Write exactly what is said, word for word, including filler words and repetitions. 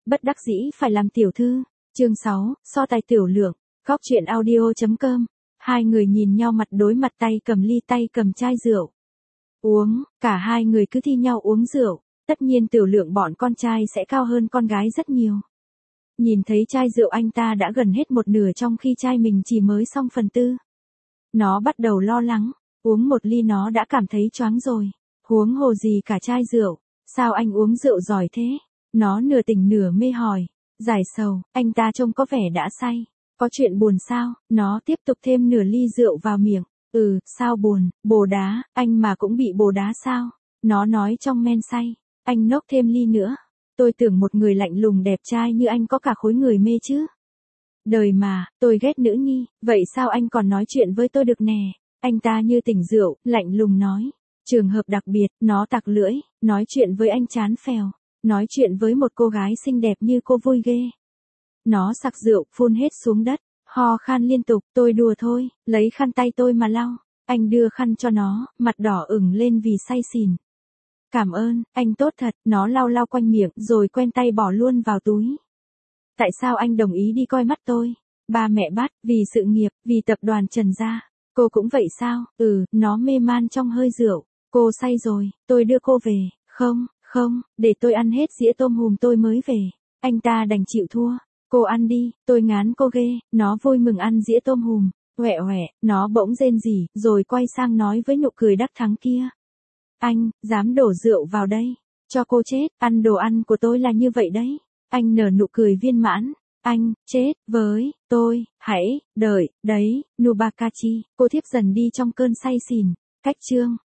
bất đắc dĩ phải làm tiểu thư. Chương sáu, so tài tiểu lượng. Góc truyện audio chấm com. Hai người nhìn nhau mặt đối mặt, tay cầm ly tay cầm chai rượu. Uống, cả hai người cứ thi nhau uống rượu, tất nhiên tiểu lượng bọn con trai sẽ cao hơn con gái rất nhiều. Nhìn thấy chai rượu anh ta đã gần hết một nửa trong khi chai mình chỉ mới xong phần tư. Nó bắt đầu lo lắng, uống một ly nó đã cảm thấy choáng rồi. Huống hồ gì cả chai rượu, sao anh uống rượu giỏi thế? Nó nửa tỉnh nửa mê hỏi. Giải sầu, anh ta trông có vẻ đã say. Có chuyện buồn sao? Nó tiếp tục thêm nửa ly rượu vào miệng. Ừ, sao buồn, bồ đá, anh mà cũng bị bồ đá sao? Nó nói trong men say. Anh nốc thêm ly nữa. Tôi tưởng một người lạnh lùng đẹp trai như anh có cả khối người mê chứ. Đời mà, tôi ghét nữ nhi, vậy sao anh còn nói chuyện với tôi được nè? Anh ta như tỉnh rượu, lạnh lùng nói. Trường hợp đặc biệt, nó tặc lưỡi, nói chuyện với anh chán phèo. Nói chuyện với một cô gái xinh đẹp như cô vui ghê. Nó sặc rượu, phun hết xuống đất, ho khan liên tục. Tôi đùa thôi, lấy khăn tay tôi mà lau. Anh đưa khăn cho nó, mặt đỏ ửng lên vì say xỉn. Cảm ơn, anh tốt thật. Nó lau lau quanh miệng rồi quen tay bỏ luôn vào túi. Tại sao anh đồng ý đi coi mắt tôi? Ba mẹ bắt, vì sự nghiệp, vì tập đoàn Trần gia. Cô cũng vậy sao? Ừ, nó mê man trong hơi rượu. Cô say rồi, tôi đưa cô về. Không, không, để tôi ăn hết dĩa tôm hùm tôi mới về. Anh ta đành chịu thua. Cô ăn đi, tôi ngán cô ghê. Nó vui mừng ăn dĩa tôm hùm. Huệ huệ, nó bỗng rên rỉ, rồi quay sang nói với nụ cười đắc thắng kia. Anh, dám đổ rượu vào đây. Cho cô chết, ăn đồ ăn của tôi là như vậy đấy. Anh nở nụ cười viên mãn. Anh, chết, với, tôi, hãy, đợi, đấy, Nubakachi. Cô thiếp dần đi trong cơn say xỉn. Cách chương.